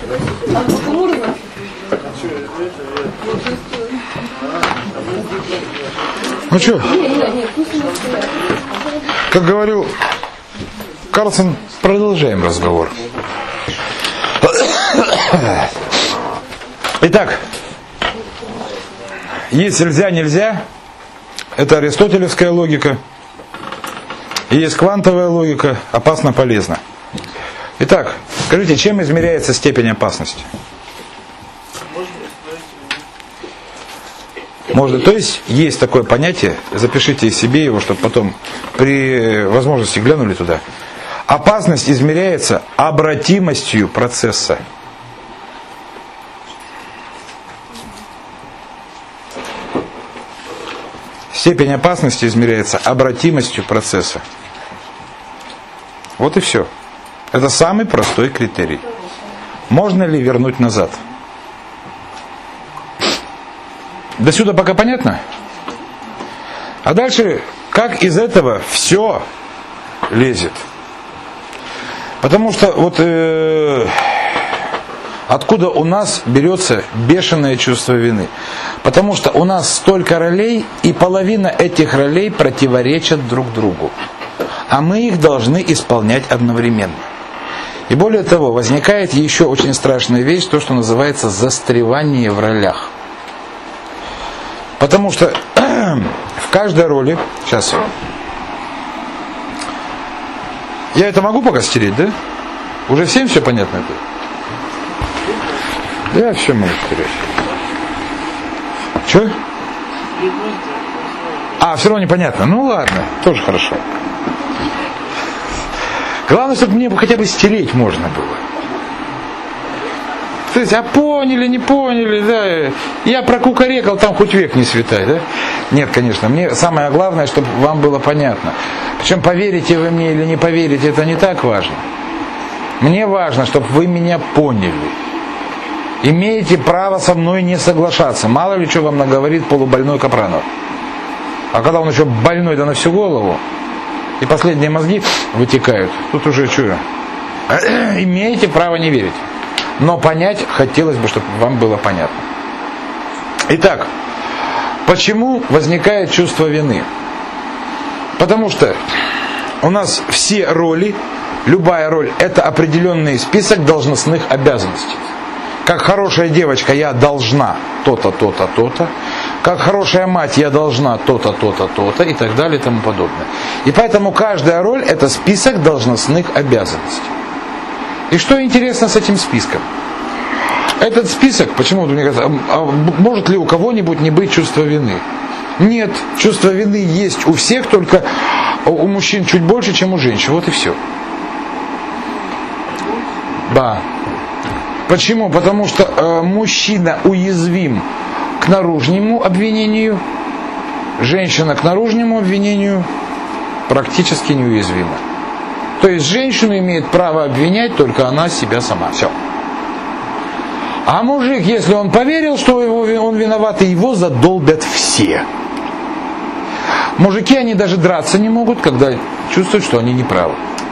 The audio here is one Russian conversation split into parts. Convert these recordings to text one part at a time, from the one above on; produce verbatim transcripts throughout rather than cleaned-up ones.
Ну что, как говорил Карлсон, продолжаем разговор. Итак, есть нельзя, нельзя. Это аристотелевская логика. И есть квантовая логика. Опасно, полезно. Итак, скажите, чем измеряется степень опасности? Можно. То есть есть такое понятие, запишите себе его, чтобы потом при возможности глянули туда. Опасность измеряется обратимостью процесса. Степень опасности измеряется обратимостью процесса. Вот и все. Это самый простой критерий. Можно ли вернуть назад? До сюда пока понятно? А дальше, как из этого все лезет? Потому что вот э, откуда у нас берется бешеное чувство вины? Потому что у нас столько ролей, и половина этих ролей противоречат друг другу. А мы их должны исполнять одновременно. И более того, возникает еще очень страшная вещь, то, что называется застревание в ролях. Потому что в каждой роли... Сейчас. Я это могу пока стереть, да? Уже всем все понятно это? Я все могу стереть. Че? А, все равно непонятно. Ну ладно, тоже хорошо. Главное, чтобы мне хотя бы стереть можно было. То есть, а поняли, не поняли, да, я прокукарекал, там хоть век не светай, да? Нет, конечно, мне самое главное, чтобы вам было понятно. Причем поверите вы мне или не поверите, это не так важно. Мне важно, чтобы вы меня поняли. Имеете право со мной не соглашаться. Мало ли что вам наговорит полубольной Капранов. А когда он еще больной, да на всю голову, и последние мозги вытекают, тут уже что? Имеете право не верить. Но понять хотелось бы, чтобы вам было понятно. Итак, почему возникает чувство вины? Потому что у нас все роли, любая роль, это определенный список должностных обязанностей. Как хорошая девочка я должна то-то, то-то, то-то. Как хорошая мать я должна то-то, то-то, то-то и так далее и тому подобное. И поэтому каждая роль это список должностных обязанностей. И что интересно с этим списком? Этот список, почему мне кажется, а может ли у кого-нибудь не быть чувства вины? Нет, чувство вины есть у всех, только у мужчин чуть больше, чем у женщин. Вот и все. Да. Почему? Потому что э, мужчина уязвим к наружнему обвинению, женщина к наружнему обвинению практически неуязвима. То есть женщину имеет право обвинять только она себя сама. Все. А мужик, если он поверил, что его, он виноват, и его задолбят все. Мужики, они даже драться не могут, когда чувствуют, что они не правы.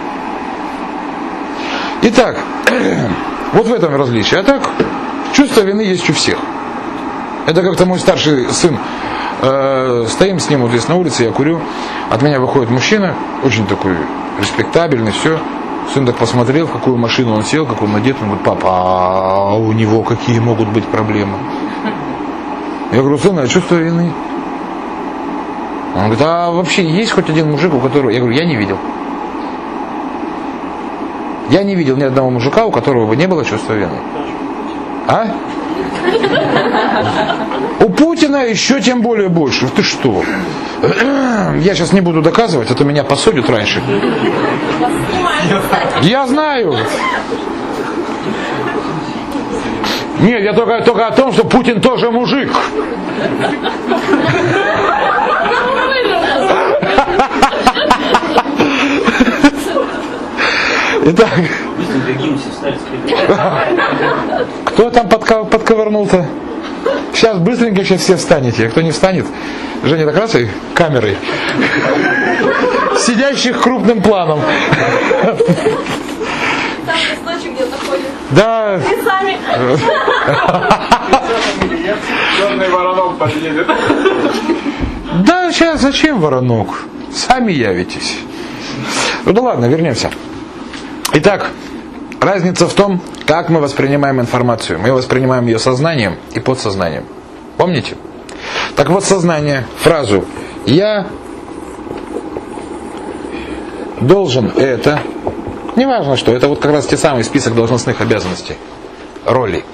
Итак, вот в этом различие. А так, чувство вины есть у всех. Это как-то мой старший сын, э, стоим с ним вот здесь на улице, я курю, от меня выходит мужчина, очень такой респектабельный, все. Сын так посмотрел, в какую машину он сел, как он надет, он говорит: папа, а у него какие могут быть проблемы? Я говорю: сын, а чувство вины? Он говорит: а вообще есть хоть один мужик, у которого... Я говорю: я не видел. Я не видел ни одного мужика, у которого бы не было чувства вины. А? У Путина еще тем более больше. Ты что? Я сейчас не буду доказывать, а то меня посадят раньше. Я знаю. Нет, я только, только о том, что Путин тоже мужик. Итак. Кто там подко- подковырнул-то? Сейчас быстренько сейчас все встанете. А кто не встанет, Женя, так раз и камерой. Сидящих крупным планом. Да. И сами. Черный воронок подъедет. Да, сейчас зачем воронок? Сами явитесь. Ну да ладно, вернемся. Итак, разница в том, как мы воспринимаем информацию. Мы воспринимаем ее сознанием и подсознанием. Помните? Так вот, сознание, фразу «я должен это», неважно что, это вот как раз те самые список должностных обязанностей, ролей.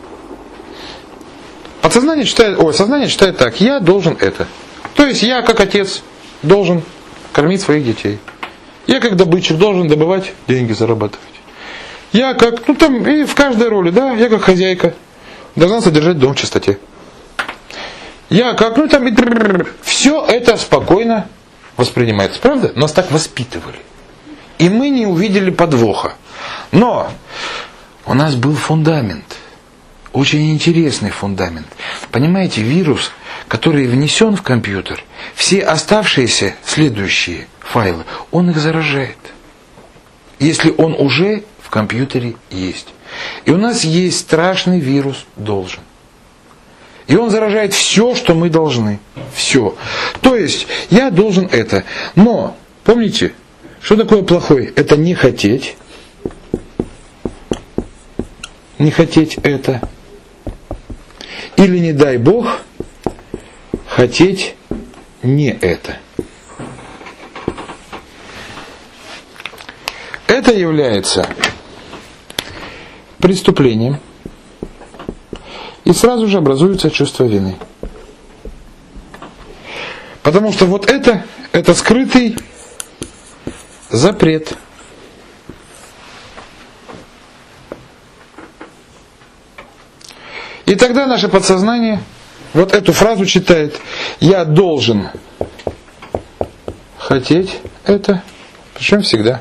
Подсознание читает, ой, сознание читает так: я должен это. То есть я, как отец, должен кормить своих детей. Я, как добытчик, должен добывать деньги, зарабатывать. Я, как, ну там, и в каждой роли, да, я, как хозяйка, должна содержать дом в чистоте. Я, как, ну там, и все это спокойно воспринимается, правда? Нас так воспитывали. И мы не увидели подвоха. Но у нас был фундамент. Очень интересный фундамент. Понимаете, вирус, который внесен в компьютер, все оставшиеся следующие файлы, он их заражает. Если он уже в компьютере есть. И у нас есть страшный вирус «должен». И он заражает все, что мы должны. Все. То есть, я должен это. Но, помните, что такое плохой? Это не хотеть. Не хотеть это. Или, не дай Бог, хотеть не это. Это является преступлением. И сразу же образуется чувство вины. Потому что вот это, это скрытый запрет. И тогда наше подсознание вот эту фразу читает: я должен хотеть это, причем всегда.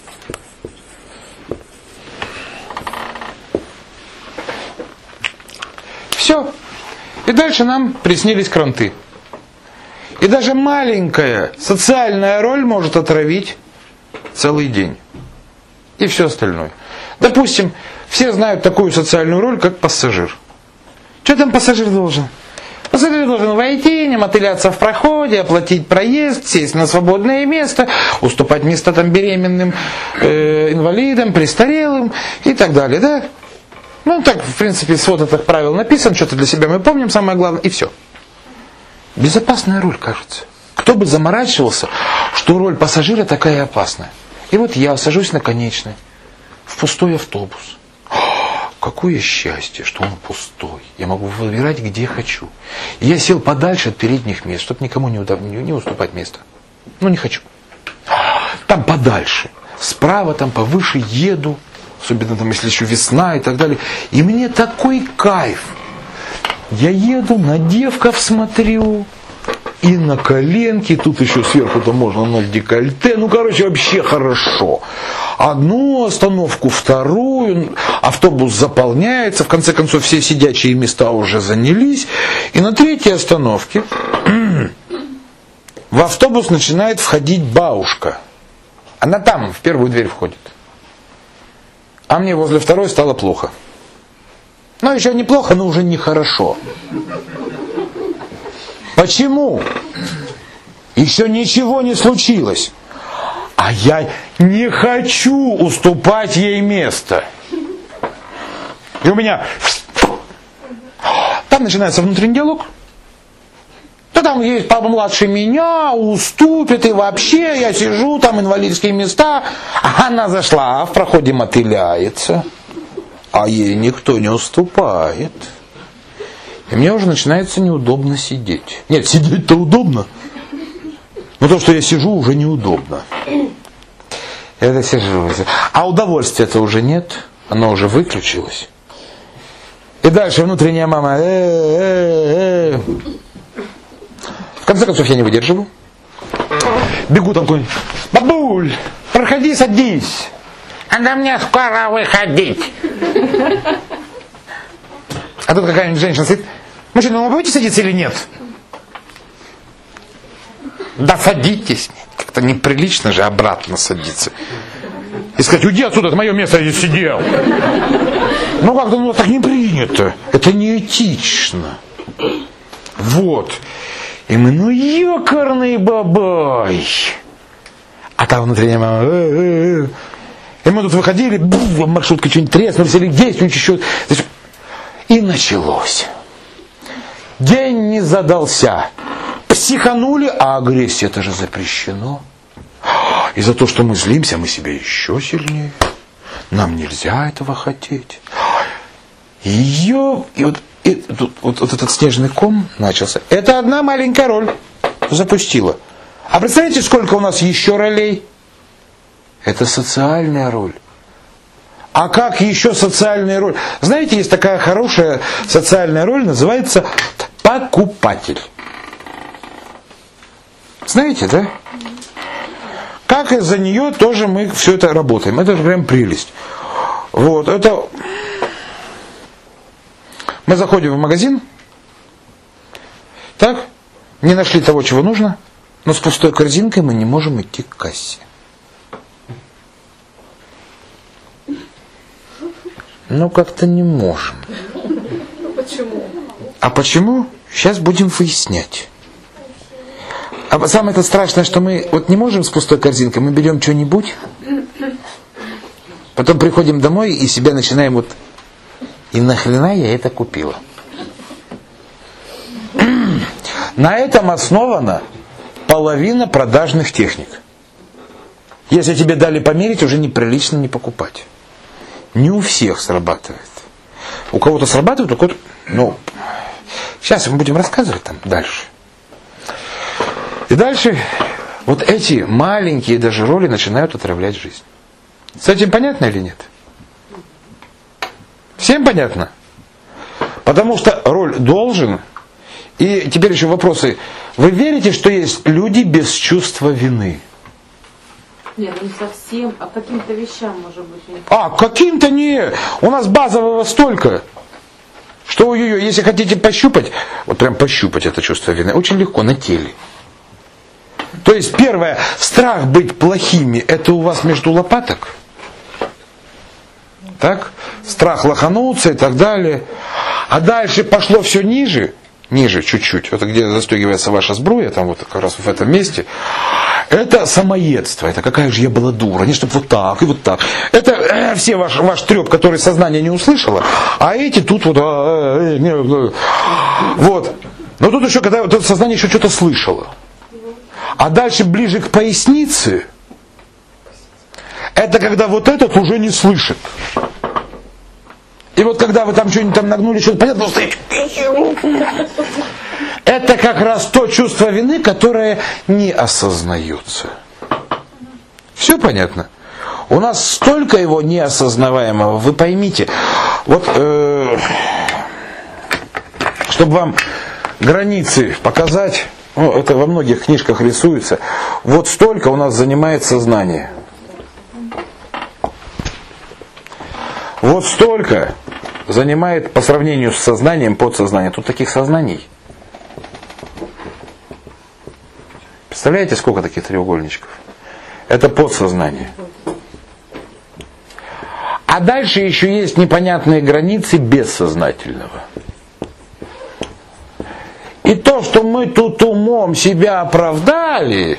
Все. И дальше нам приснились кранты. И даже маленькая социальная роль может отравить целый день. И все остальное. Допустим, все знают такую социальную роль, как пассажир. Что там пассажир должен? Пассажир должен войти, не мотыляться в проходе, оплатить проезд, сесть на свободное место, уступать место там беременным, э, инвалидам, престарелым и так далее, да? Ну, так, в принципе, свод этих правил написан, что-то для себя мы помним, самое главное, и все. Безопасная роль, кажется. Кто бы заморачивался, что роль пассажира такая опасная. И вот я сажусь на конечной, в пустой автобус. Какое счастье, что он пустой. Я могу выбирать, где хочу. И я сел подальше от передних мест, чтобы никому не, удав... не уступать место. Ну, не хочу. Там подальше. Справа, там повыше еду. Особенно там, если еще весна и так далее. И мне такой кайф. Я еду, на девков смотрю. И на коленки. Тут еще сверху-то можно на декольте. Ну, короче, вообще хорошо. Одну остановку, вторую. Автобус заполняется. В конце концов, все сидячие места уже занялись. И на третьей остановке в автобус начинает входить бабушка. Она там, в первую дверь входит. А мне возле второй стало плохо. Ну, еще неплохо, но уже нехорошо. Почему? Еще ничего не случилось. А я не хочу уступать ей место. И у меня... Там начинается внутренний диалог. Да там есть папа младше меня, уступит, и вообще я сижу, там инвалидские места. А она зашла, а в проходе мотыляется. А ей никто не уступает. И мне уже начинается неудобно сидеть. Нет, сидеть-то удобно. Но то, что я сижу, уже неудобно. Я сижу. А удовольствия-то уже нет. Оно уже выключилось. И дальше внутренняя мама. Э-э-э. В конце концов я не выдерживаю. Бегу там какой-нибудь. Бабуль, проходи, садись. А да мне скоро выходить. А тут какая-нибудь женщина сидит. Мужчина, вы будете садиться или нет? Да садитесь. Как-то неприлично же обратно садиться. И сказать, уйди отсюда, это мое место, я здесь сидел. Ну как-то ну, так не принято. Это не этично. Вот. И мы, ну ёкарный бабай. А там внутренняя мама. Э-э-э. И мы тут выходили, в маршрутке что-нибудь треснули, или здесь что-нибудь еще. И началось. День не задался. Психанули, а агрессия это же запрещено. И за то, что мы злимся, мы себя еще сильнее. Нам нельзя этого хотеть. Ее... И вот, и, тут, вот, вот этот снежный ком начался. Это одна маленькая роль запустила. А представляете, сколько у нас еще ролей? Это социальная роль. А как еще социальная роль? Знаете, есть такая хорошая социальная роль, называется покупатель. Знаете, да? Как из-за нее тоже мы все это работаем. Это прям прелесть. Вот, это... Мы заходим в магазин, так, не нашли того, чего нужно, но с пустой корзинкой мы не можем идти к кассе. Ну, как-то не можем. Почему? А почему? Сейчас будем выяснять. А самое это страшное, что мы вот не можем с пустой корзинкой, мы берем что-нибудь, потом приходим домой и себя начинаем вот, и нахрена я это купила? На этом основана половина продажных техник. Если тебе дали померить, уже неприлично не покупать. Не у всех срабатывает. У кого-то срабатывает, у кого-то... Ну, сейчас мы будем рассказывать там дальше. И дальше вот эти маленькие даже роли начинают отравлять жизнь. С этим понятно или нет? Всем понятно? Потому что роль должен. И теперь еще вопросы. Вы верите, что есть люди без чувства вины? Нет, не совсем, а каким-то вещам, может быть. Нет. А, каким-то не. У нас базового столько. Что ой-ой-ой, если хотите пощупать, вот прям пощупать это чувство вины, очень легко, на теле. То есть первое, страх быть плохими, это у вас между лопаток. Так? Страх лохануться и так далее. А дальше пошло все ниже, ниже чуть-чуть, это где застегивается ваша сбруя, там вот как раз в этом месте. Это самоедство, это какая же я была дура, не чтобы вот так и вот так. Это э, все ваш, ваш треп, который сознание не услышало, а эти тут вот... Э, э, э, вот. Но тут еще, когда вот сознание еще что-то слышало. А дальше ближе к пояснице, это когда вот этот уже не слышит. И вот когда вы там что-нибудь там нагнули, что-то понятно, стоите. Это как раз то чувство вины, которое не осознается. Все понятно? У нас столько его неосознаваемого, вы поймите. Вот, э, чтобы вам границы показать, ну, это во многих книжках рисуется, вот столько у нас занимает сознание. Вот столько занимает по сравнению с сознанием подсознание. Тут таких сознаний. Представляете, сколько таких треугольничков? Это подсознание. А дальше еще есть непонятные границы бессознательного. И то, что мы тут умом себя оправдали,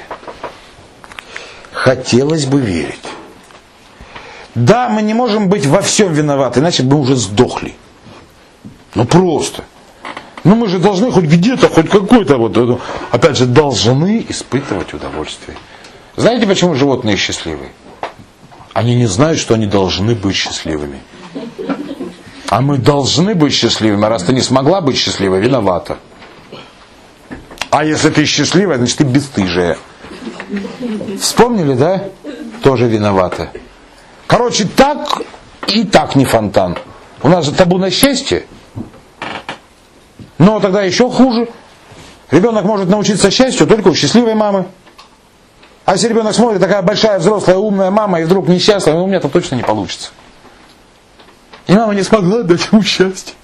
хотелось бы верить. Да, мы не можем быть во всем виноваты, иначе бы мы уже сдохли. Ну просто. Ну мы же должны хоть где-то, хоть какой-то вот, опять же, должны испытывать удовольствие. Знаете, почему животные счастливы? Они не знают, что они должны быть счастливыми. А мы должны быть счастливыми, а раз ты не смогла быть счастливой, виновата. А если ты счастливая, значит ты бесстыжая. Вспомнили, да? Тоже виновата. Короче, так и так не фонтан. У нас же табу на счастье. Но тогда еще хуже. Ребенок может научиться счастью только у счастливой мамы. А если ребенок смотрит, такая большая, взрослая, умная мама, и вдруг несчастная, ну, у меня там точно не получится. И мама не смогла дать ему счастье.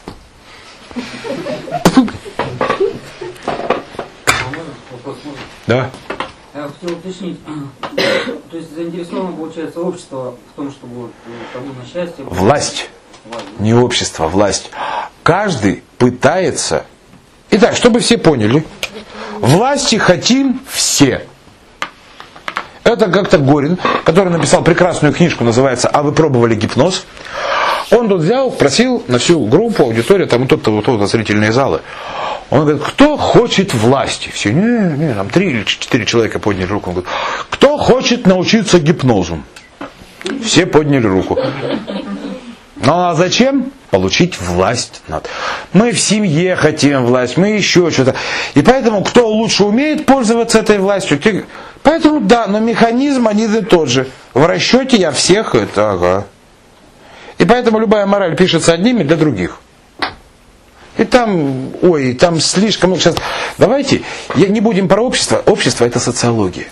Да. Я хотел уточнить, то есть заинтересовано, получается, общество в том, чтобы вот, табу на счастье... Власть. Не общество, власть. Каждый пытается. Итак, чтобы все поняли, власти хотим все. Это как-то Горин, который написал прекрасную книжку, называется «А вы пробовали гипноз?». Он тут взял, просил на всю группу, аудиторию, там тут-то, вот тут зрительные залы. Он говорит, кто хочет власти? Все, не, не, там три или четыре человека подняли руку. Он говорит, кто хочет научиться гипнозу? Все подняли руку. Ну а зачем? Получить власть над. Мы в семье хотим власть, мы еще что-то. И поэтому, кто лучше умеет пользоваться этой властью, те... Поэтому да, но механизм один и тот же. В расчете я всех это, ага. И поэтому любая мораль пишется одними для других. И там, ой, там слишком много сейчас. Давайте, я, не будем про общество. Общество это социология.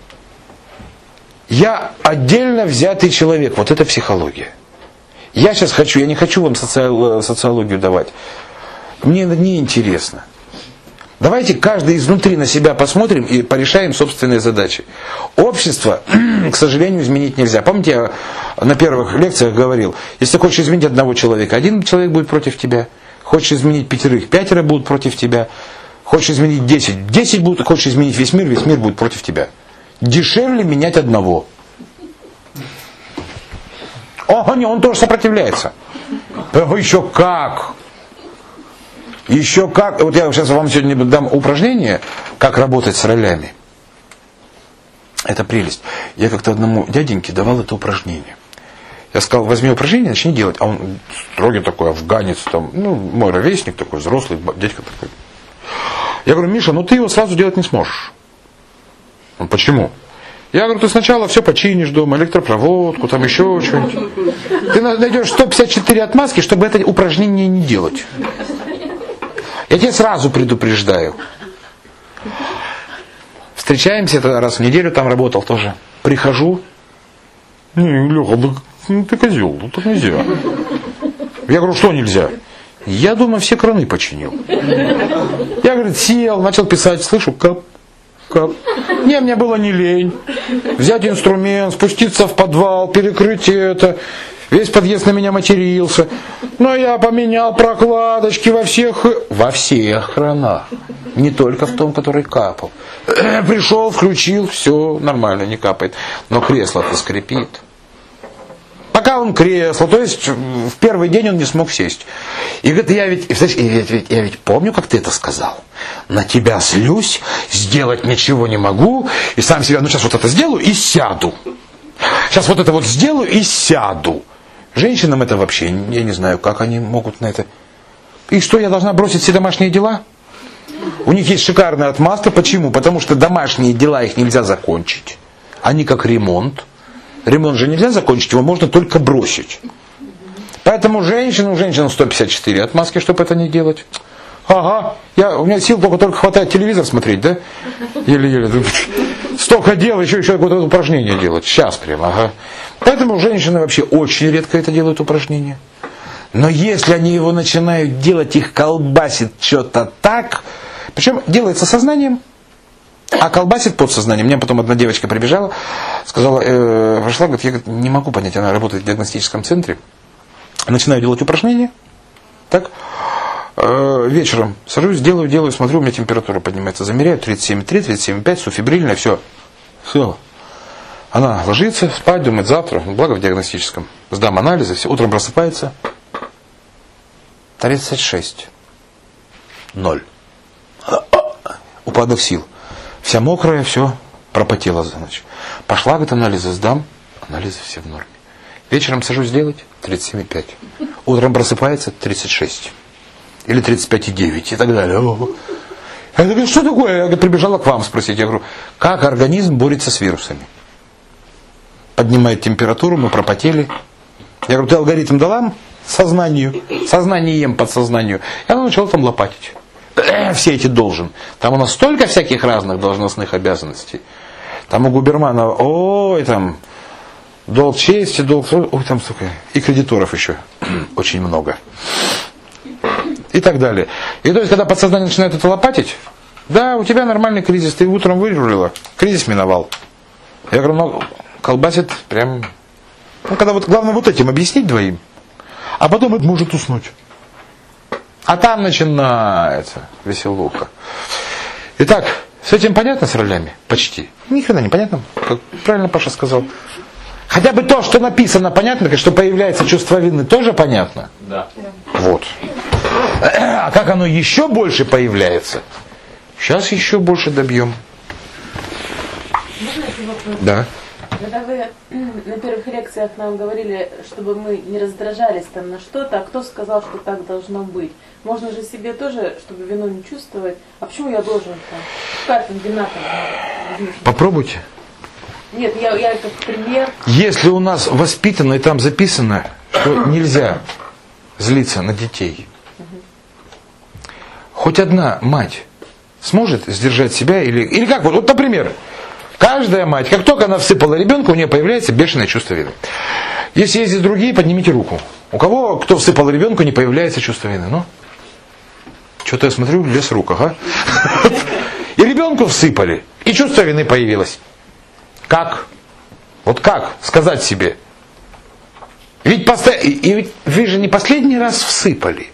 Я отдельно взятый человек, вот это психология. Я сейчас хочу, я не хочу вам соци... социологию давать. Мне это не интересно. Давайте каждый изнутри на себя посмотрим и порешаем собственные задачи. Общество, к сожалению, изменить нельзя. Помните, я на первых лекциях говорил, если ты хочешь изменить одного человека, один человек будет против тебя. Хочешь изменить пятерых, пятеро будут против тебя. Хочешь изменить десять, десять будут. Хочешь изменить весь мир, весь мир будет против тебя. Дешевле менять одного. О, не, он тоже сопротивляется. Еще как? Еще как? Вот я сейчас вам сегодня дам упражнение, как работать с ролями. Это прелесть. Я как-то одному дяденьке давал это упражнение. Я сказал, возьми упражнение, начни делать. А он строгий такой, афганец, там, ну, мой ровесник такой, взрослый, дядька такой. Я говорю, Миша, ну ты его сразу делать не сможешь. Он, почему? Я говорю, ты сначала все починишь дома, электропроводку, там еще что-нибудь. Ты найдешь сто пятьдесят четыре отмазки, чтобы это упражнение не делать. Я тебе сразу предупреждаю. Встречаемся это раз в неделю, там работал тоже. Прихожу. Не, Леха, ну ты козел, ну так нельзя. Я говорю, что нельзя? Я дома все краны починил. Я, говорит, сел, начал писать, слышу, кап, кап. Не, мне было не лень. Взять инструмент, спуститься в подвал, перекрыть это. Весь подъезд на меня матерился. Но я поменял прокладочки во всех... Во всех кранах. Не только в том, который капал. Пришел, включил, все нормально, не капает. Но кресло-то скрипит. Пока он кресло, то есть в первый день он не смог сесть. И говорит, я ведь, я ведь, я ведь помню, как ты это сказал. На тебя злюсь, сделать ничего не могу. И сам себя, ну сейчас вот это сделаю и сяду. Сейчас вот это вот сделаю и сяду. Женщинам это вообще, я не знаю, как они могут на это. И что, я должна бросить все домашние дела? У них есть шикарная отмазка. Почему? Потому что домашние дела, их нельзя закончить. Они как ремонт. Ремонт же нельзя закончить, его можно только бросить. Поэтому женщина, у женщин сто пятьдесят четыре отмазки, чтобы это не делать. Ага, я, у меня сил только, только хватает телевизор смотреть, да? Еле-еле. Столько дел, еще, еще какое-то упражнение делать. Сейчас прям, ага. Поэтому женщины вообще очень редко это делают упражнения. Но если они его начинают делать, их колбасит что-то так. Причем делается сознанием, а колбасит подсознанием. Мне потом одна девочка прибежала, сказала, э, пошла, говорит, я говорит, не могу понять, она работает в диагностическом центре. Начинаю делать упражнения. Так. Э, вечером сажусь, делаю, делаю, смотрю, у меня температура поднимается. Замеряю тридцать семь и три, тридцать семь и пять, суфибрильная, все. Все. Она ложится, спать, думает, завтра, благо в диагностическом, сдам анализы, все. Утром просыпается. тридцать шесть. Ноль. Упадок сил. Вся мокрая, все, пропотела за ночь. Пошла, говорит, анализы сдам. Анализы все в норме. Вечером сажусь делать тридцать семь и пять. Утром просыпается тридцать шесть. Или тридцать пять и девять и так далее. Я говорю, что такое? Я говорю, прибежала к вам спросить. Я говорю, как организм борется с вирусами? Поднимает температуру, мы пропотели. Я говорю, ты алгоритм дала сознанию? Сознанием, подсознанию. И она начала там лопатить. Все эти должен. Там у нас столько всяких разных должностных обязанностей. Там у губермана, ой, там, долг чести, долг, ой, там столько. И кредиторов еще очень много. И так далее. И то есть, когда подсознание начинает это лопатить, да, у тебя нормальный кризис, ты утром вырулила, кризис миновал. Я говорю, ну, колбасит прям... Ну, когда вот, главное вот этим объяснить двоим. а потом это может уснуть. А там начинается веселуха. Итак, с этим понятно с ролями? Почти. Ни хрена не понятно, как правильно Паша сказал. Хотя бы то, что написано, понятно, что появляется чувство вины, тоже понятно? Да. Вот. А как оно еще больше появляется? Сейчас еще больше добьем. Можно один вопрос? Да. Когда вы на первых лекциях нам говорили, чтобы мы не раздражались там на что-то, а кто сказал, что так должно быть? Можно же себе тоже, чтобы вину не чувствовать. А почему я должен там? Какая там вина там? Попробуйте. Нет, я, я как пример. Если у нас воспитано и там записано, что нельзя злиться на детей, хоть одна мать сможет сдержать себя или, или как? Вот, вот, например, каждая мать, как только она всыпала ребенка, у нее появляется бешеное чувство вины. Если есть здесь другие, поднимите руку. У кого, кто всыпал ребенку, не появляется чувство вины? Ну? Что-то я смотрю, лес в руках, а? И ребенку всыпали, и чувство вины появилось. Как? Вот как сказать себе? Ведь, посто... и ведь вы же не последний раз всыпали.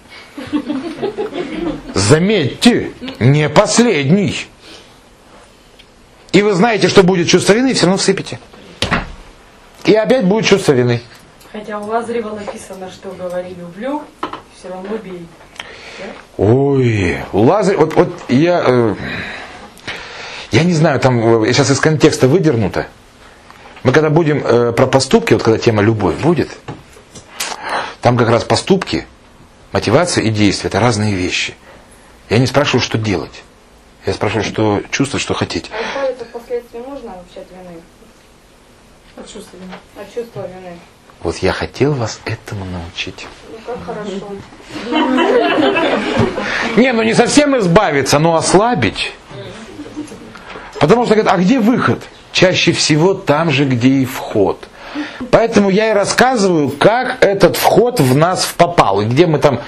Заметьте, не последний. И вы знаете, что будет чувство вины, и все равно всыпите. И опять будет чувство вины. Хотя у Лазарева написано, что говори люблю, все равно бей. Да? Ой, у Лазарева, вот, вот я, э, я не знаю, там сейчас из контекста выдернуто. Мы когда будем э, про поступки, вот когда тема любовь будет, там как раз поступки, мотивация и действие, это разные вещи. Я не спрашиваю, что делать. Я спрашиваю, что чувствовать, что хотеть. А избавиться впоследствии можно вообще от вины? От чувства вины. От чувства вины. Вот я хотел вас этому научить. Ну как хорошо. Не, ну не совсем избавиться, но ослабить. Потому что говорят, а где выход? Чаще всего там же, где и вход. Поэтому я и рассказываю, как этот вход в нас попал. И где мы там...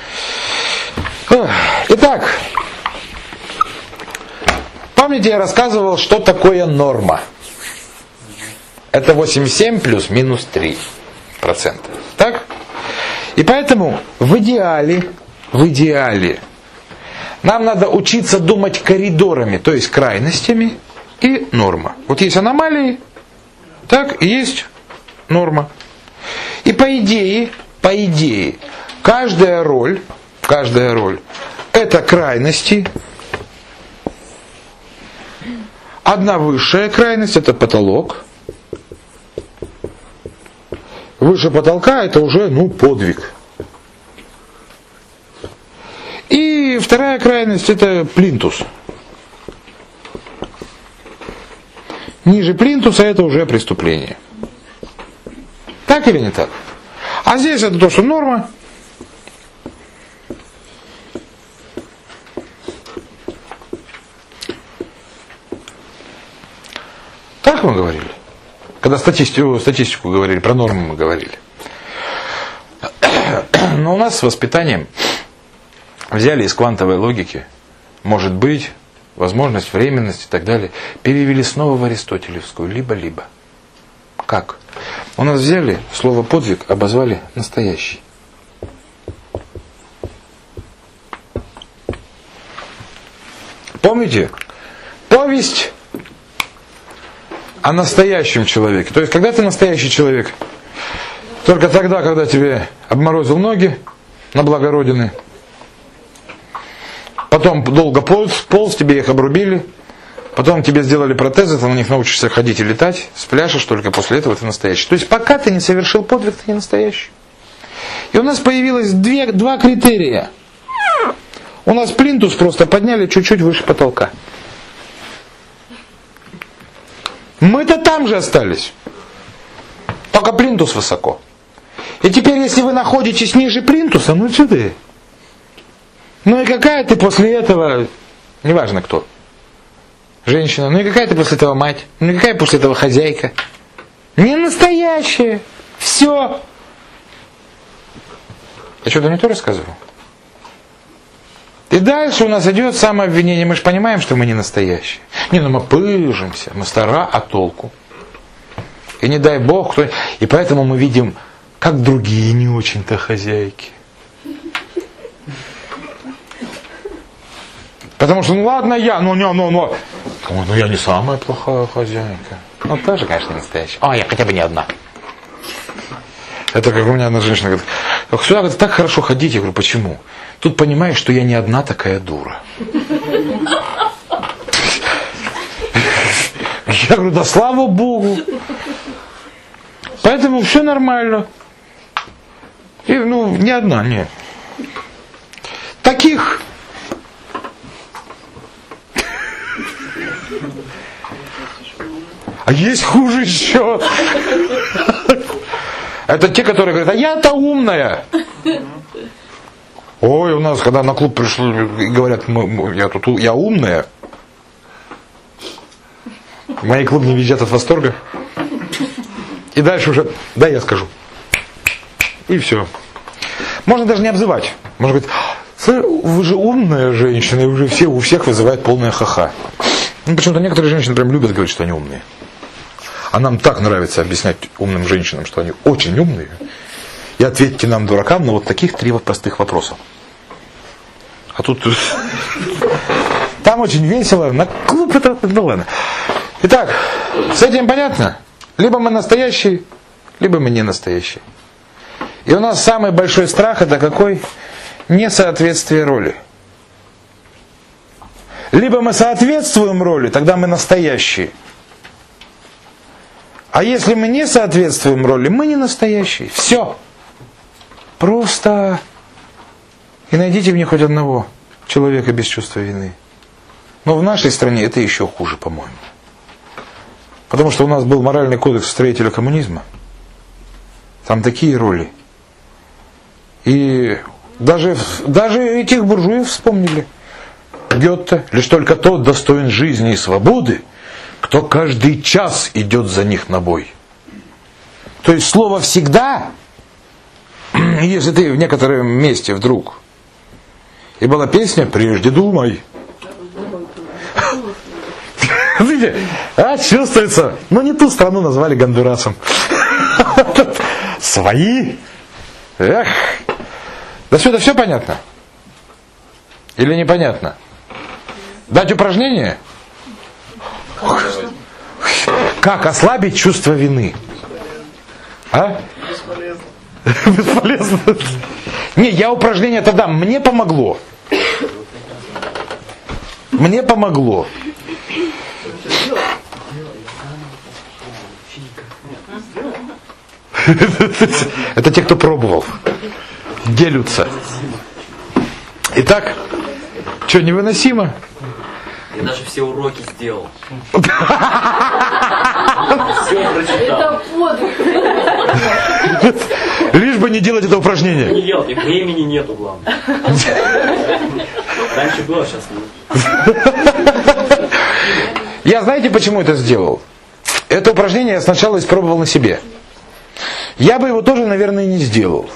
Итак, помните, я рассказывал, что такое норма? Это восемьдесят семь плюс минус три процента. Так? И поэтому в идеале, в идеале нам надо учиться думать коридорами, то есть крайностями и норма. Вот есть аномалии, так, и есть норма. И по идее, по идее, каждая роль, каждая роль, это крайности. Одна высшая крайность, это потолок. Выше потолка это уже, ну, подвиг. И вторая крайность это плинтус. Ниже плинтуса это уже преступление. Так или не так? А здесь это то, что норма. Так мы говорили. Когда статистику, статистику говорили, про нормы мы говорили. Но у нас с воспитанием взяли из квантовой логики, может быть, возможность, временность и так далее, перевели снова в аристотелевскую, либо-либо. Как? У нас взяли слово подвиг, обозвали настоящий. Помните? Повесть о настоящем человеке. То есть, когда ты настоящий человек? Только тогда, когда тебе обморозил ноги на благо Родины. Потом долго полз, полз, тебе их обрубили. Потом тебе сделали протезы, ты на них научишься ходить и летать. Спляшешь, только после этого ты настоящий. То есть, пока ты не совершил подвиг, ты не настоящий. И у нас появилось две, два критерия. У нас плинтус просто подняли чуть-чуть выше потолка. Мы-то там же остались. Только плинтус высоко. И теперь, если вы находитесь ниже плинтуса, ну что ты? Ну и какая ты после этого, неважно кто, женщина, ну и какая ты после этого мать, ну и какая после этого хозяйка? Не настоящая. Все. Я что-то не то рассказывал? И дальше у нас идет самообвинение. Мы же понимаем, что мы не настоящие. Не, ну мы пыжимся, мы стара, а толку? И не дай Бог, кто... И поэтому мы видим как другие не очень-то хозяйки. Потому что, ну ладно я, ну, ну, ну, ну. Ну я не самая плохая хозяйка. Ну тоже, конечно, не настоящая. А, я хотя бы не одна. Это как у меня одна женщина говорит, сюда говорит, так хорошо ходить. Я говорю, почему? Тут понимаешь, что я не одна такая дура. Я говорю, да слава Богу. Поэтому все нормально. И, ну, не одна, нет. Таких... А есть хуже еще. Это те, которые говорят, а я-то умная. Ой, у нас, когда на клуб пришли и говорят, мы, я тут я умная. Мои клубы не визжат от восторга. И дальше уже, да, я скажу. И все. Можно даже не обзывать. Можно говорить, вы же умная женщина, и уже все, у всех вызывает полное ха-ха. Ну, почему-то некоторые женщины прям любят говорить, что они умные. А нам так нравится объяснять умным женщинам, что они очень умные. И ответьте нам, дуракам, на вот таких три простых вопроса. А тут... Там очень весело. На клуб это... Ну ладно. Итак, с этим понятно? Либо мы настоящие, либо мы не настоящие. И у нас самый большой страх это какой? Несоответствие роли. Либо мы соответствуем роли, тогда мы настоящие. А если мы не соответствуем роли, мы не настоящие. Все. Просто. И найдите мне хоть одного человека без чувства вины. Но в нашей стране это еще хуже, по-моему. Потому что у нас был моральный кодекс строителя коммунизма. Там такие роли. И даже, даже этих буржуев вспомнили. Гёте, лишь только тот достоин жизни и свободы, кто каждый час идет за них на бой. То есть слово «всегда», если ты в некотором месте вдруг, и была песня «Прежде думай». Видите, а, чувствуется, но не ту страну назвали Гондурасом. Свои. Эх. До сюда все понятно? Или непонятно? Дать упражнение? Как ослабить чувство вины? А? Бесполезно. Бесполезно. Не, я упражнение-то дам. Мне помогло. Мне помогло. Это те, кто пробовал. Делятся. Итак, что, невыносимо? Я даже все уроки сделал. Это подвиг. Лишь бы не делать это упражнение. Не делать, и времени нету, главное. Раньше было, сейчас нет. Я знаете, почему это сделал? Это упражнение я сначала испробовал на себе. Я бы его тоже, наверное, не сделал.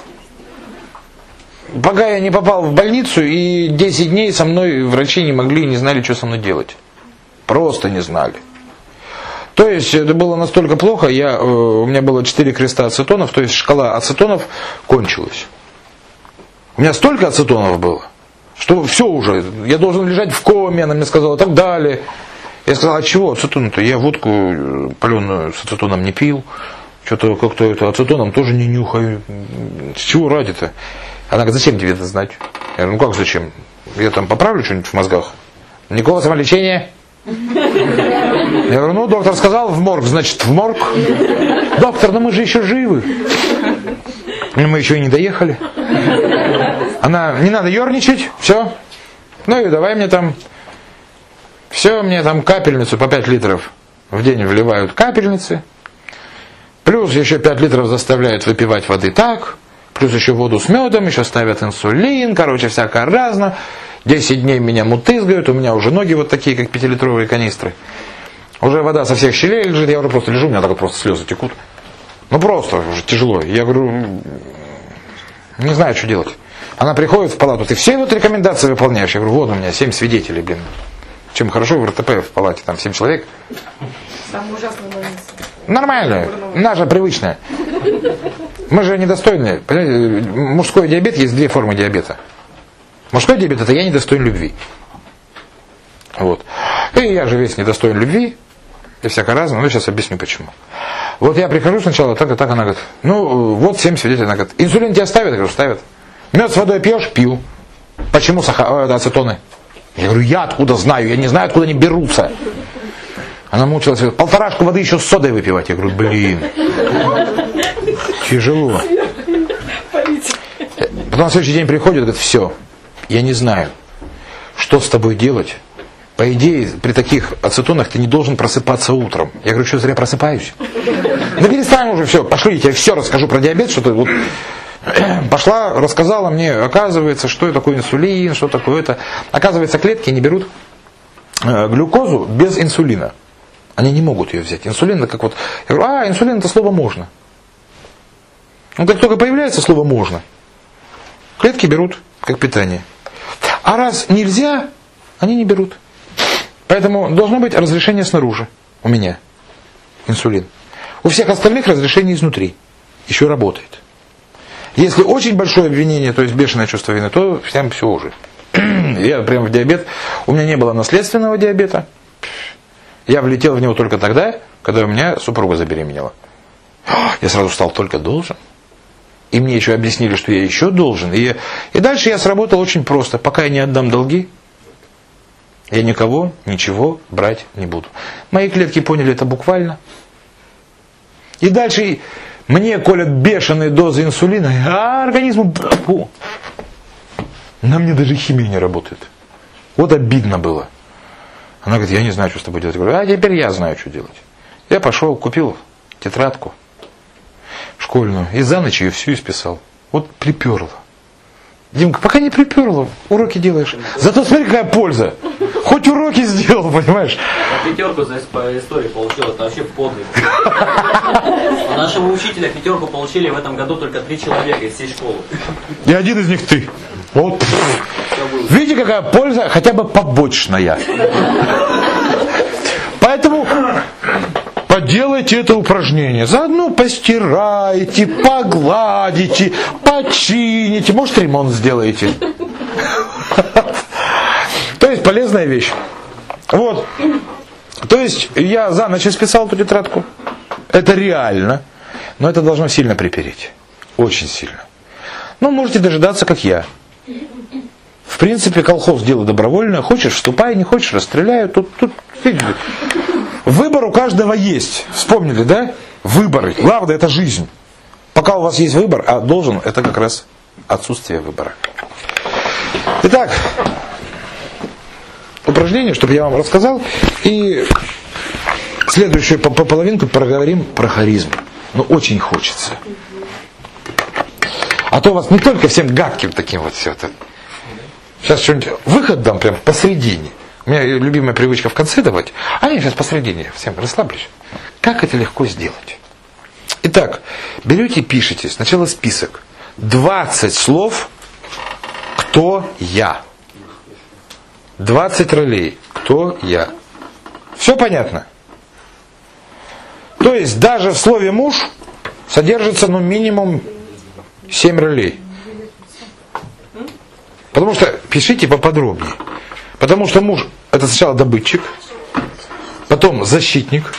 Пока я не попал в больницу, и десять дней со мной врачи не могли и не знали, что со мной делать. Просто не знали. То есть это было настолько плохо, я, у меня было четыре креста ацетонов, то есть шкала ацетонов кончилась. У меня столько ацетонов было, что все уже, я должен лежать в коме, она мне сказала, и так далее. Я сказал, а чего ацетон-то? Я водку паленую с ацетоном не пил, что-то как-то это ацетоном тоже не нюхаю. С чего ради-то? Она говорит, зачем тебе это знать? Я говорю, ну как зачем? Я там поправлю что-нибудь в мозгах. Никакого самолечения. Я говорю, ну доктор сказал в морг, значит в морг. Доктор, но мы же еще живы. Мы еще и не доехали. Она, не надо ерничать, все. Ну и давай мне там, все, мне там капельницу по пять литров в день вливают капельницы. Плюс еще пять литров заставляют выпивать воды так. Плюс еще воду с медом, еще ставят инсулин, короче, всякое разно. десять дней меня мутызгают, у меня уже ноги вот такие, как пятилитровые канистры. Уже вода со всех щелей лежит, я уже просто лежу, у меня так вот просто слезы текут. Ну просто, уже тяжело. Я говорю, не знаю, что делать. Она приходит в палату, ты все вот рекомендации выполняешь? Я говорю, вот у меня семь свидетелей, блин. Чем хорошо в эр тэ пэ в палате, там семь человек. Самый ужасный больница. Нормально, наша привычная. Мы же недостойны. Понимаете, мужской диабет, есть две формы диабета. Мужской диабет — это я недостоин любви. Вот. И я же весь недостоин любви. И всякое разное, но сейчас объясню почему. Вот я прихожу сначала, так и так, она говорит, ну вот семь свидетелей, она говорит, инсулин тебя ставят? Я говорю, ставят. Мед с водой пьешь? Пью. Почему сахар, ацетоны? Я говорю, я откуда знаю, я не знаю, откуда они берутся. Она мучилась, говорит, полторашку воды еще с содой выпивать. Я говорю, блин, тяжело. Потом на следующий день приходит, говорит, все, я не знаю, что с тобой делать. По идее, при таких ацетонах ты не должен просыпаться утром. Я говорю, что зря просыпаюсь? Да перестань уже, все, пошли, я тебе все расскажу про диабет, что ты вот... Пошла, рассказала мне, оказывается, что такое инсулин, что такое это. Оказывается, клетки не берут глюкозу без инсулина. Они не могут ее взять. Инсулин, как вот... Я говорю, а, инсулин — это слово «можно». Ну, как только появляется слово «можно», клетки берут как питание. А раз нельзя, они не берут. Поэтому должно быть разрешение снаружи. У меня инсулин. У всех остальных разрешение изнутри. Еще работает. Если очень большое обвинение, то есть бешеное чувство вины, то всем все уже. Я прям в диабет. У меня не было наследственного диабета. Я влетел в него только тогда, когда у меня супруга забеременела. Я сразу стал только должен. И мне еще объяснили, что я еще должен. И, я... и дальше я сработал очень просто. Пока я не отдам долги, я никого, ничего брать не буду. Мои клетки поняли это буквально. И дальше мне колят бешеные дозы инсулина, а организму... На мне даже химия не работает. Вот обидно было. Она говорит, я не знаю, что с тобой делать. Я говорю, а теперь я знаю, что делать. Я пошел, купил тетрадку школьную и за ночь ее всю исписал. Вот приперло. Димка, пока не приперло, уроки делаешь. Зато смотри, какая польза. Хоть уроки сделал, понимаешь. А пятерку за по истории получил, это вообще подвиг. У нашего учителя пятерку получили в этом году только три человека из всей школы. И один из них ты. Вот. Видите, какая польза, хотя бы побочная. Поэтому поделайте это упражнение. Заодно постирайте, погладите, почините. Может, ремонт сделаете. То есть полезная вещь. Вот. То есть я за ночь исписал эту тетрадку. Это реально. Но это должно сильно припереть. Очень сильно. Ну, можете дожидаться, как я. В принципе, колхоз дело добровольное. Хочешь, вступай, не хочешь, расстреляю. Тут, тут, видите. Выбор у каждого есть. Вспомнили, да? Выборы. Главное, это жизнь. Пока у вас есть выбор, а должен, это как раз отсутствие выбора. Итак, упражнение, чтобы я вам рассказал. И следующую по, по половинку проговорим про харизму. Но очень хочется. А то у вас не только всем гадким таким вот все это. Сейчас что-нибудь выход дам прям посередине. У меня любимая привычка в конце давать. А я сейчас посередине всем расслаблюсь. Как это легко сделать? Итак, берете и пишите сначала список. двадцать слов «Кто я?». двадцать ролей «Кто я?». Все понятно? То есть даже в слове «муж» содержится ну минимум семь ролей. Потому что пишите поподробнее. Потому что муж — это сначала добытчик, потом защитник,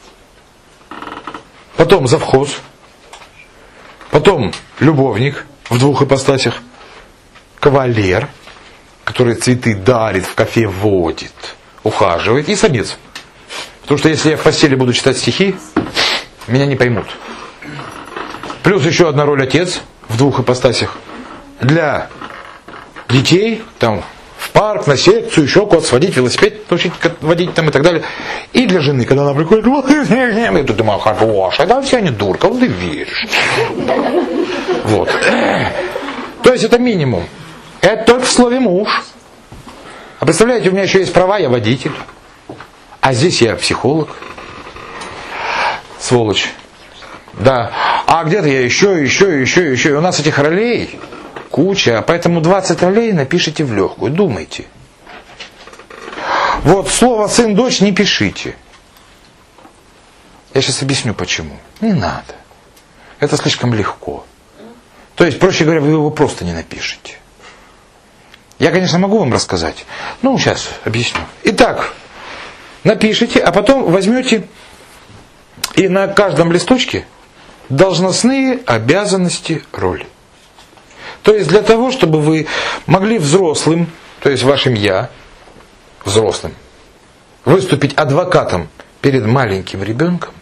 потом завхоз, потом любовник в двух ипостасях, кавалер, который цветы дарит, в кафе водит, ухаживает, и самец. Потому что если я в постели буду читать стихи, меня не поймут. Плюс еще одна роль — отец в двух ипостасях. Для детей, там, в парк, на секцию, еще куда-то сводить, велосипед учить водить там и так далее. И для жены, когда она приходит, я тут думаю, хорошая, да все не дурка, вот ты веришь. Вот. То есть это минимум. Это только в слове «муж». А представляете, у меня еще есть права, я водитель. А здесь я психолог. Сволочь. Да. А где-то я еще, еще, еще, еще. И у нас этих ролей куча. Поэтому двадцать ролей напишите в легкую. Думайте. Вот слово «сын», «дочь» не пишите. Я сейчас объясню почему. Не надо. Это слишком легко. То есть, проще говоря, вы его просто не напишете. Я, конечно, могу вам рассказать. Ну, сейчас объясню. Итак, напишите, а потом возьмете и на каждом листочке должностные обязанности роли. То есть для того, чтобы вы могли взрослым, то есть вашим «я», взрослым, выступить адвокатом перед маленьким ребенком,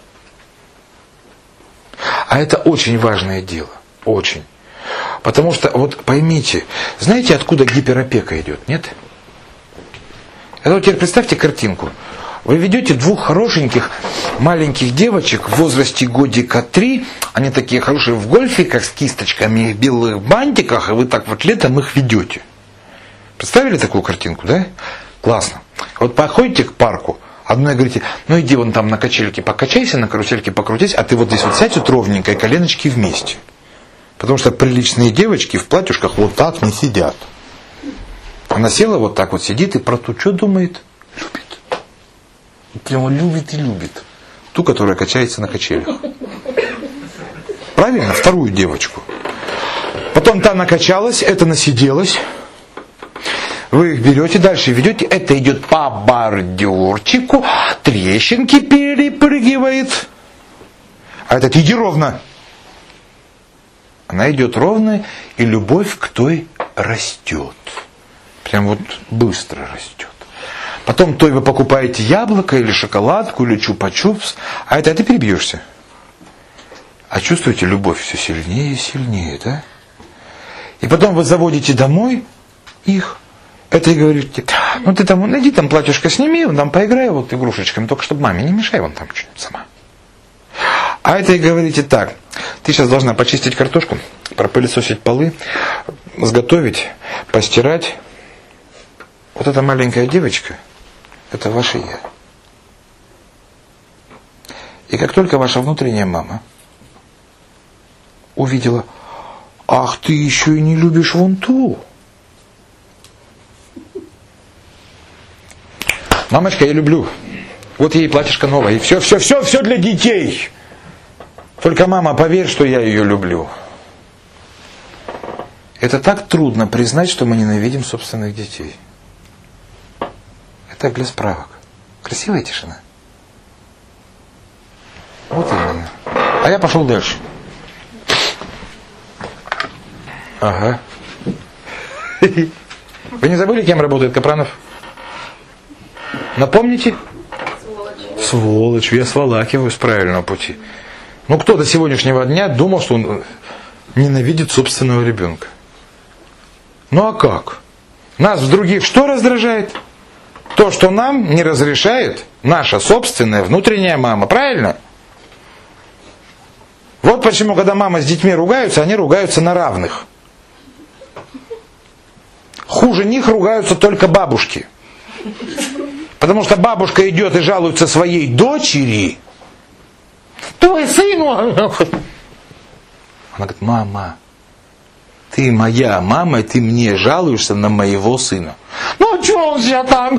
а это очень важное дело, очень. Потому что, вот поймите, знаете, откуда гиперопека идет, нет? Это вот теперь представьте картинку. Вы ведете двух хорошеньких маленьких девочек в возрасте годика три, они такие хорошие в гольфиках с кисточками, в белых бантиках, и вы так вот летом их ведете. Представили такую картинку, да? Классно. Вот походите к парку, одной говорите, ну иди вон там на качельке покачайся, на карусельке покрутись, а ты вот здесь вот сядь вот ровненько, и коленочки вместе. Потому что приличные девочки в платьюшках вот так не сидят. Она села вот так вот, сидит и про ту, что думает? Любит. Прямо любит и любит. Ту, которая качается на качелях. Правильно? Вторую девочку. Потом та накачалась, это насиделась. Вы их берете, дальше ведете. Это идет по бордюрчику. Трещинки перепрыгивает. А этот иди ровно. Она идет ровно, и любовь к той растет. Прям вот быстро растет. Потом той вы покупаете яблоко или шоколадку, или чупа-чупс, а это ты перебьешься. А чувствуете, любовь все сильнее и сильнее, да? И потом вы заводите домой их. Это и говорите, ну ты там, иди там платьишко сними, там поиграй вот игрушечками, только чтобы маме не мешай, вон там что-нибудь сама. А это и говорите так, ты сейчас должна почистить картошку, пропылесосить полы, сготовить, постирать. Вот эта маленькая девочка, это ваше «я». И как только ваша внутренняя мама увидела, ах, ты еще и не любишь вон ту. Мамочка, я люблю. Вот ей платьишко новое. И все, все, все, все для детей. Только, мама, поверь, что я ее люблю. Это так трудно признать, что мы ненавидим собственных детей. Это для справок. Красивая тишина. Вот именно. А я пошел дальше. Ага. Вы не забыли, кем работает Капранов? Напомните? Сволочь. Сволочь. Я сволакиваю с правильного пути. Ну, кто до сегодняшнего дня думал, что он ненавидит собственного ребенка? Ну, а как? Нас в других что раздражает? То, что нам не разрешает наша собственная внутренняя мама. Правильно? Вот почему, когда мама с детьми ругаются, они ругаются на равных. Хуже них ругаются только бабушки. Потому что бабушка идет и жалуется своей дочери. Твой сын... Она говорит, мама, ты моя мама, и ты мне жалуешься на моего сына. Ну, что он сейчас там?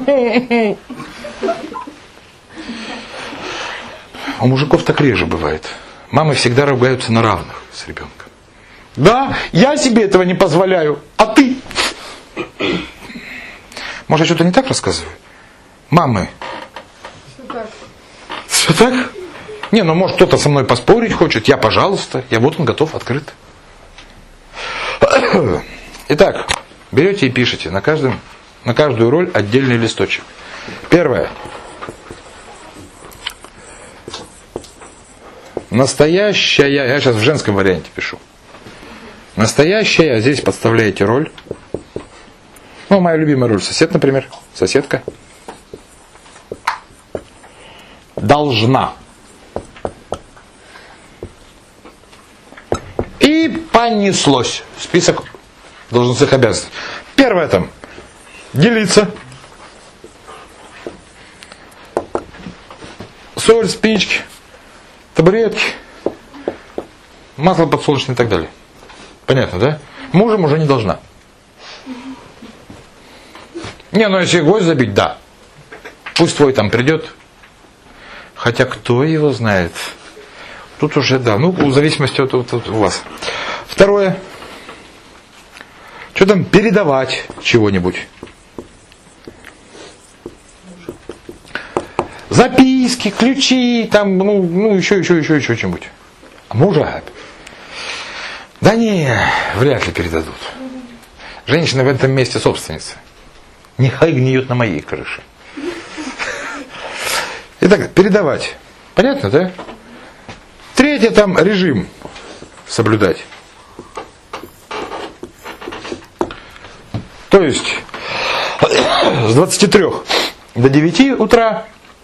У мужиков так реже бывает. Мамы всегда ругаются на равных с ребенком. Да, я себе этого не позволяю, а ты? Может, я что-то не так рассказываю? Мамы. Все так. Все так? Не, ну может кто-то со мной поспорить хочет. Я, пожалуйста, я вот он готов, открыт. Итак, берете и пишете на, каждом, на каждую роль отдельный листочек. Первое. Настоящая, я сейчас в женском варианте пишу. Настоящая, здесь подставляете роль. Ну, моя любимая роль сосед, например. Соседка. Должна. И понеслось. Список должностных обязанностей. Первое там. Делиться. Соль, спички, табуретки, масло подсолнечное и так далее. Понятно, да? Мужем уже не должна. Не, ну если гвоздь забить, да. Пусть твой там придет. Хотя кто его знает? Тут уже, да, ну, в зависимости от, от, от у вас. Второе. Что там передавать чего-нибудь? Записки, ключи, там, ну, ну еще, еще, еще, еще что-нибудь. А мужа? Да не, вряд ли передадут. Женщина в этом месте собственница. Нехай гниет на моей крыше. Итак, передавать. Понятно, да? Третье, там режим соблюдать. То есть с двадцати трёх до девяти утра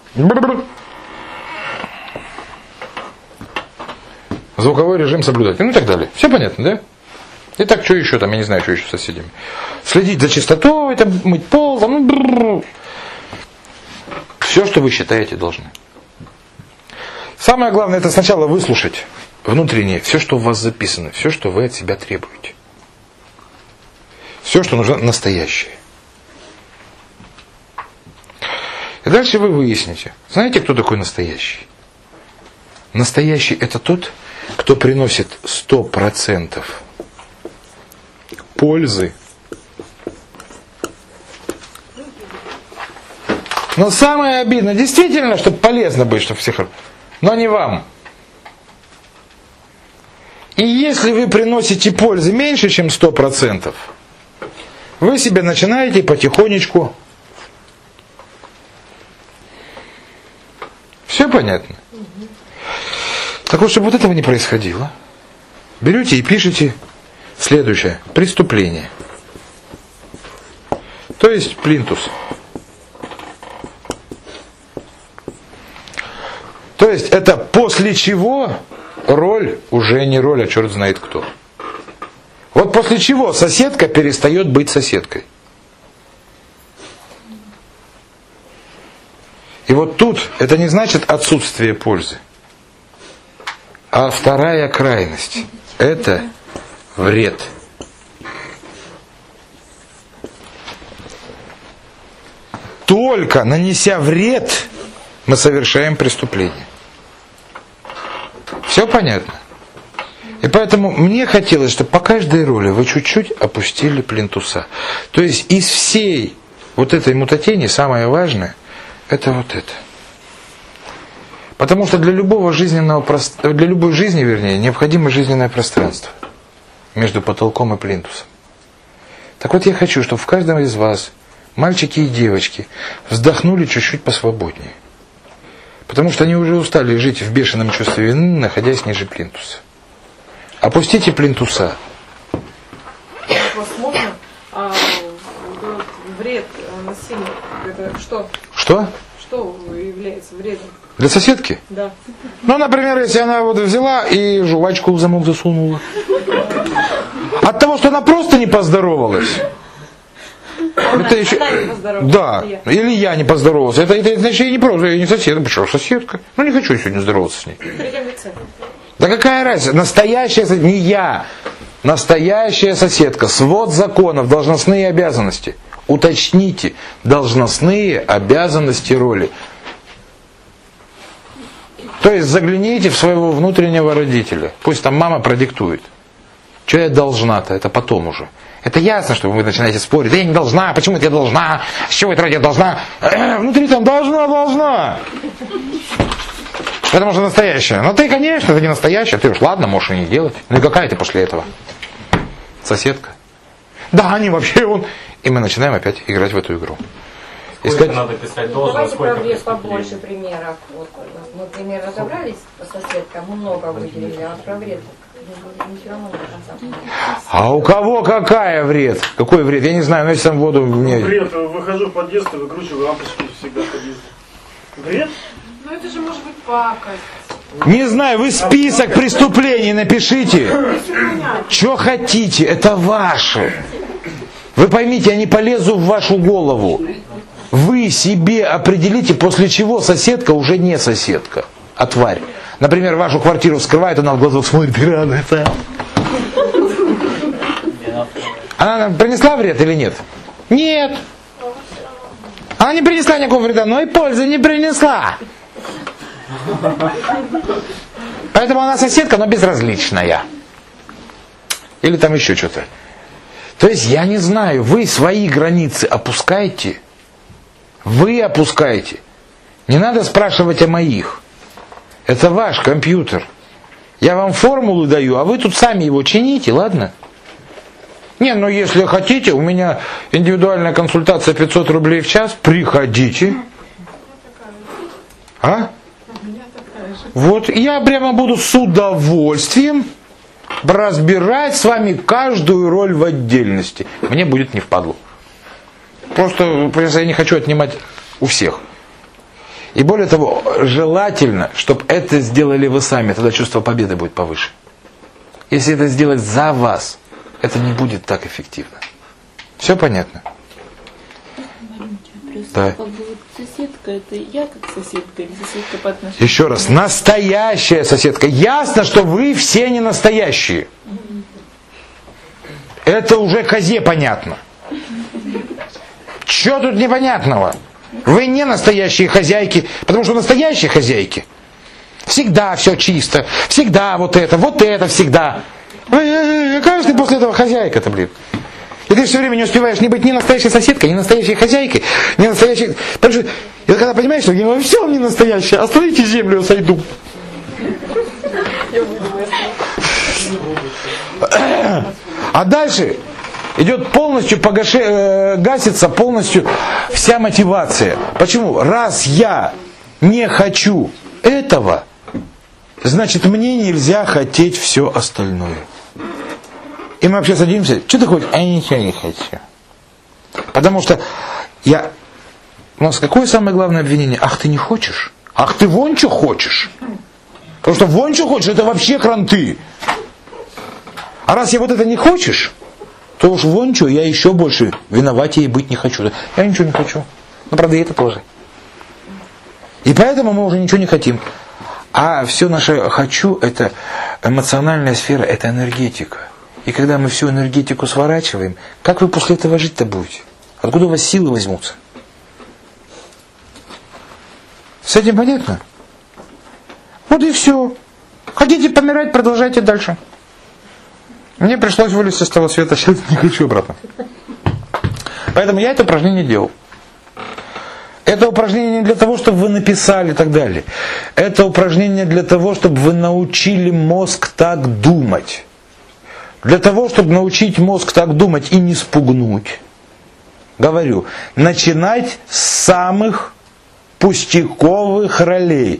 звуковой режим соблюдать. Ну и так далее. Все понятно, да? Итак, что еще там, я не знаю, что еще с соседями. Следить за чистотой, там, мыть пол, там, ну, все, что вы считаете должны. Самое главное, это сначала выслушать внутреннее, все, что у вас записано, все, что вы от себя требуете. Все, что нужно настоящее. И дальше вы выясните, знаете, кто такой настоящий? Настоящий это тот, кто приносит сто процентов пользы. Но самое обидное, действительно, чтобы полезно быть, чтобы всех, но не вам. И если вы приносите пользы меньше, чем сто процентов, вы себе начинаете потихонечку. Все понятно? Так вот, чтобы вот этого не происходило, берете и пишете следующее. Преступление. То есть плинтус. То есть это после чего роль уже не роль, а черт знает кто. Вот после чего соседка перестает быть соседкой. И вот тут это не значит отсутствие пользы. А вторая крайность – это вред. Только нанеся вред, мы совершаем преступление. Все понятно? И поэтому мне хотелось, чтобы по каждой роли вы чуть-чуть опустили плинтуса. То есть из всей вот этой мутатени самое важное – это вот это. Потому что для любого жизненного для любой жизни, вернее, необходимо жизненное пространство между потолком и плинтусом. Так вот я хочу, чтобы в каждом из вас, мальчики и девочки, вздохнули чуть-чуть посвободнее. Потому что они уже устали жить в бешеном чувстве вины, находясь ниже плинтуса. Опустите плинтуса. Вас можно? А, вред насилия, это что? Что? Что является вредом? Для соседки? Да. Ну, например, если она вот взяла и жвачку в замок засунула. От того, что она просто не поздоровалась. Она, это еще... она не поздоровалась. Да, Я. или я не поздоровался. Это, это значит, я не просто, я не соседка. Почему соседка? Ну, не хочу сегодня здороваться с ней. В третьем лице. Да какая разница? Настоящая соседка, не я. Настоящая соседка. Свод законов, должностные обязанности. Уточните должностные обязанности роли. То есть загляните в своего внутреннего родителя. Пусть там мама продиктует. Что я должна-то? Это потом уже. Это ясно, что вы начинаете спорить. Да я не должна, почему это я должна? С чего это я должна? Э, внутри там должна, должна. Потому что настоящая. Ну ты, конечно, это не настоящая. Ты уж ладно, можешь и не делать. Ну и какая ты после этого? Соседка. Да, они вообще он. И мы начинаем опять играть в эту игру. Сколько Искать... надо писать должно, Давайте сколько про вред побольше примеров. Вот, мы, например, разобрались по соседкам, мы много выделили, а про вред не все равно до конца. А у кого какая вред? Какой вред? Я не знаю, но если там воду мне... Вред, выхожу в подъезд и выкручиваю лампочки всегда в подъезде. Вред? Ну это же может быть пакость. Не знаю, вы список преступлений напишите. Что хотите, это ваше. Вы поймите, я не полезу в вашу голову. Вы себе определите, после чего соседка уже не соседка, а тварь. Например, вашу квартиру вскрывает, она в глазок смотрит, и радуется. Она принесла вред или нет? Нет. Она не принесла никакого вреда, но и пользы не принесла. Поэтому она соседка, но безразличная. Или там еще что-то. То есть, я не знаю, вы свои границы опускаете. Вы опускаете. Не надо спрашивать о моих. Это ваш компьютер. Я вам формулу даю, а вы тут сами его чините, ладно? Не, ну если хотите, у меня индивидуальная консультация пятьсот рублей в час, приходите. А? Вот, я прямо буду с удовольствием разбирать с вами каждую роль в отдельности. Мне будет не впадлу. Просто, просто я не хочу отнимать у всех. И более того, желательно, чтобы это сделали вы сами, тогда чувство победы будет повыше. Если это сделать за вас, это не будет так эффективно. Все понятно? Да. Как бы вот соседка, это я как соседка или соседка по отношению? Еще раз, настоящая соседка. Ясно, что вы все не настоящие. Это уже козе понятно. Что тут непонятного? Вы не настоящие хозяйки, потому что настоящие хозяйки всегда все чисто, всегда вот это, вот это всегда. Какая же ты после этого хозяйка-то, блин? И ты все время не успеваешь не быть ни настоящей соседкой, ни настоящей хозяйкой, ни настоящей... Потому что, и когда понимаешь, что я во всем не настоящая, остановите землю, я сойду. А дальше идет полностью погаше, э, гасится полностью вся мотивация. Почему? Раз я не хочу этого, значит мне нельзя хотеть все остальное. И мы вообще садимся, что ты хочешь? А я ничего не хочу. Потому что я... У нас какое самое главное обвинение? Ах, ты не хочешь? Ах, ты вон что хочешь? Потому что вон что хочешь, это вообще кранты. А раз я вот это не хочешь, то уж вон что, я еще больше виноватее быть не хочу. Я ничего не хочу. Ну, правда, и это тоже. И поэтому мы уже ничего не хотим. А все наше «хочу» — это эмоциональная сфера, это энергетика. И когда мы всю энергетику сворачиваем, как вы после этого жить-то будете? Откуда у вас силы возьмутся? С этим понятно? Вот и все. Хотите помирать, продолжайте дальше. Мне пришлось вылезти с того света, сейчас не хочу обратно. Поэтому я это упражнение делал. Это упражнение не для того, чтобы вы написали и так далее. Это упражнение для того, чтобы вы научили мозг так думать. Для того, чтобы научить мозг так думать и не спугнуть. Говорю, начинать с самых пустяковых ролей.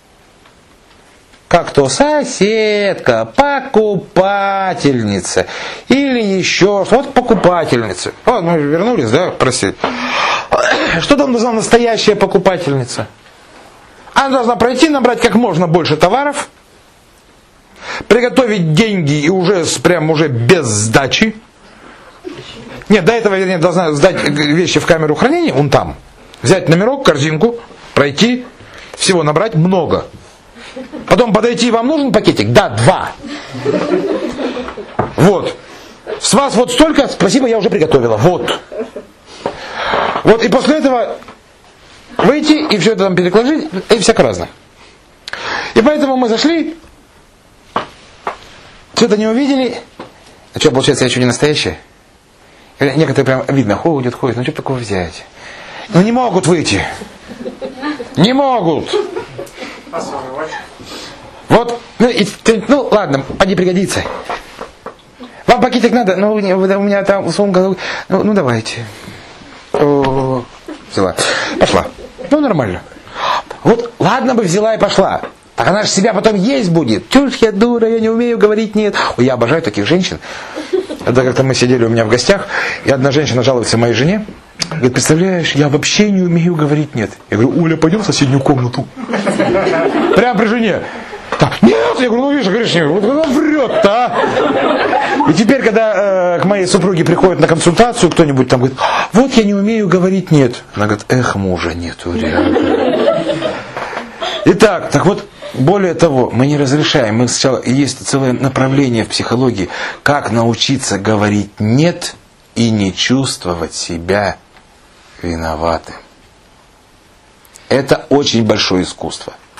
Как то соседка, покупательница или еще что-то. Вот покупательница. Вот мы вернулись, да, простите. Что там должна настоящая покупательница? Она должна пройти, набрать как можно больше товаров, приготовить деньги и уже прям уже без сдачи. Нет, до этого, вернее, должна сдать вещи в камеру хранения, вон там. Взять номерок, корзинку, пройти, всего набрать много. Потом подойти, вам нужен пакетик? Да, два. Вот. С вас вот столько, спасибо, я уже приготовила. Вот. Вот, и после этого выйти и все это там переложить, и всяко разное. И поэтому мы зашли, что-то не увидели. А что, получается, я что, не настоящая? Некоторые прям видно, ходят, ходят, ну что такого взять? Ну не могут выйти. Не могут. Вот, ну, и, ну ладно, поди пригодится. Вам пакетик надо? Ну, у меня там сумка, ну, ну давайте. О, взяла. Пошла. Ну, нормально. Вот, ладно бы взяла и пошла. Так она же себя потом есть будет. Чушь я дура, я не умею говорить нет. Ой, я обожаю таких женщин. Это как-то мы сидели у меня в гостях, и одна женщина жалуется моей жене. Говорит, представляешь, я вообще не умею говорить нет. Я говорю, Оля, пойдем в соседнюю комнату. Прямо при жене. Так, нет, я говорю, ну видишь, говоришь, вот она врет-то, а. И теперь, когда э, к моей супруге приходит на консультацию кто-нибудь там говорит, вот я не умею говорить нет. Она говорит, эх, мужа нету реально. Итак, так вот, более того, мы не разрешаем, мы сначала, есть целое направление в психологии, как научиться говорить нет и не чувствовать себя виноватым. Это очень большое искусство.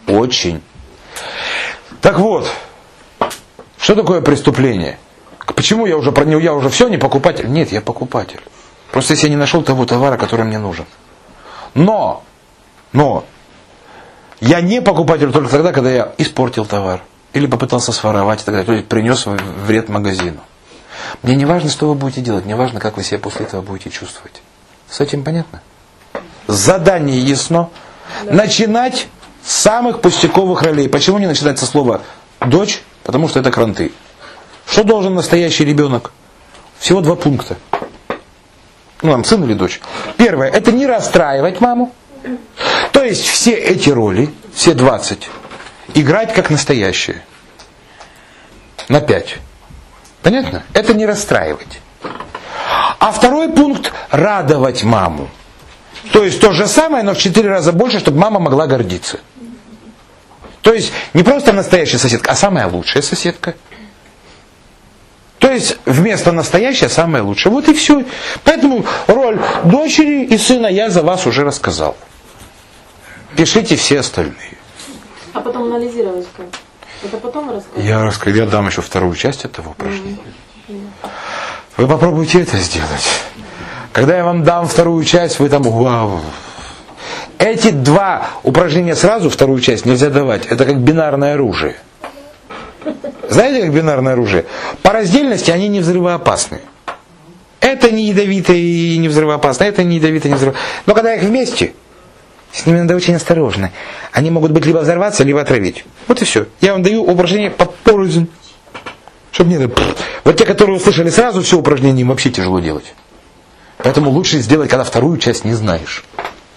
Очень. Так вот, что такое преступление? Почему я уже про него, я уже все, не покупатель? Нет, я покупатель. Просто если я не нашел того товара, который мне нужен. Но, но, я не покупатель только тогда, когда я испортил товар. Или попытался своровать и так далее. То есть принес вред магазину. Мне не важно, что вы будете делать. Мне важно, как вы себя после этого будете чувствовать. С этим понятно? Задание ясно. Да. Начинать с самых пустяковых ролей. Почему не начинать со слова «дочь»? Потому что это кранты. Что должен настоящий ребенок? Всего два пункта. Ну, там, сын или дочь. Первое, это не расстраивать маму. То есть все эти роли, все двадцать, играть как настоящие. На пять. Понятно? Это не расстраивать. А второй пункт – радовать маму. То есть то же самое, но в четыре раза больше, чтобы мама могла гордиться. То есть не просто настоящая соседка, а самая лучшая соседка. То есть вместо настоящая самая лучшая. Вот и все. Поэтому роль дочери и сына я за вас уже рассказал. Пишите все остальные. А потом анализировать как? Это потом рассказать? Я, расскажу, я дам еще вторую часть этого упражнения. Вы попробуйте это сделать. Когда я вам дам вторую часть, вы там вау. Эти два упражнения сразу, вторую часть, нельзя давать. Это как бинарное оружие. Знаете, как бинарное оружие? По раздельности они не взрывоопасны. Это не ядовитое и не взрывоопасно, это не ядовитое и не взрывоопасно. Но когда их вместе, с ними надо очень осторожно. Они могут быть либо взорваться, либо отравить. Вот и все. Я вам даю упражнение по порознь. Чтобы не... Вот те, которые услышали сразу все упражнение, им вообще тяжело делать. Поэтому лучше сделать, когда вторую часть не знаешь.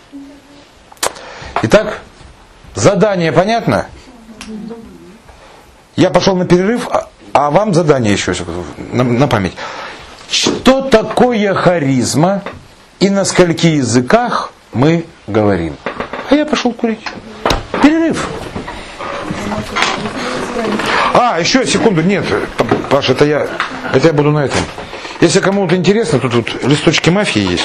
Итак, задание понятно? Я пошел на перерыв, а, а вам задание еще на, на память. Что такое харизма и на скольких языках мы говорим? А я пошел курить. Перерыв. А, еще секунду, нет, Паша, это я, это я буду на этом. Если кому-то интересно, тут, тут листочки мафии есть.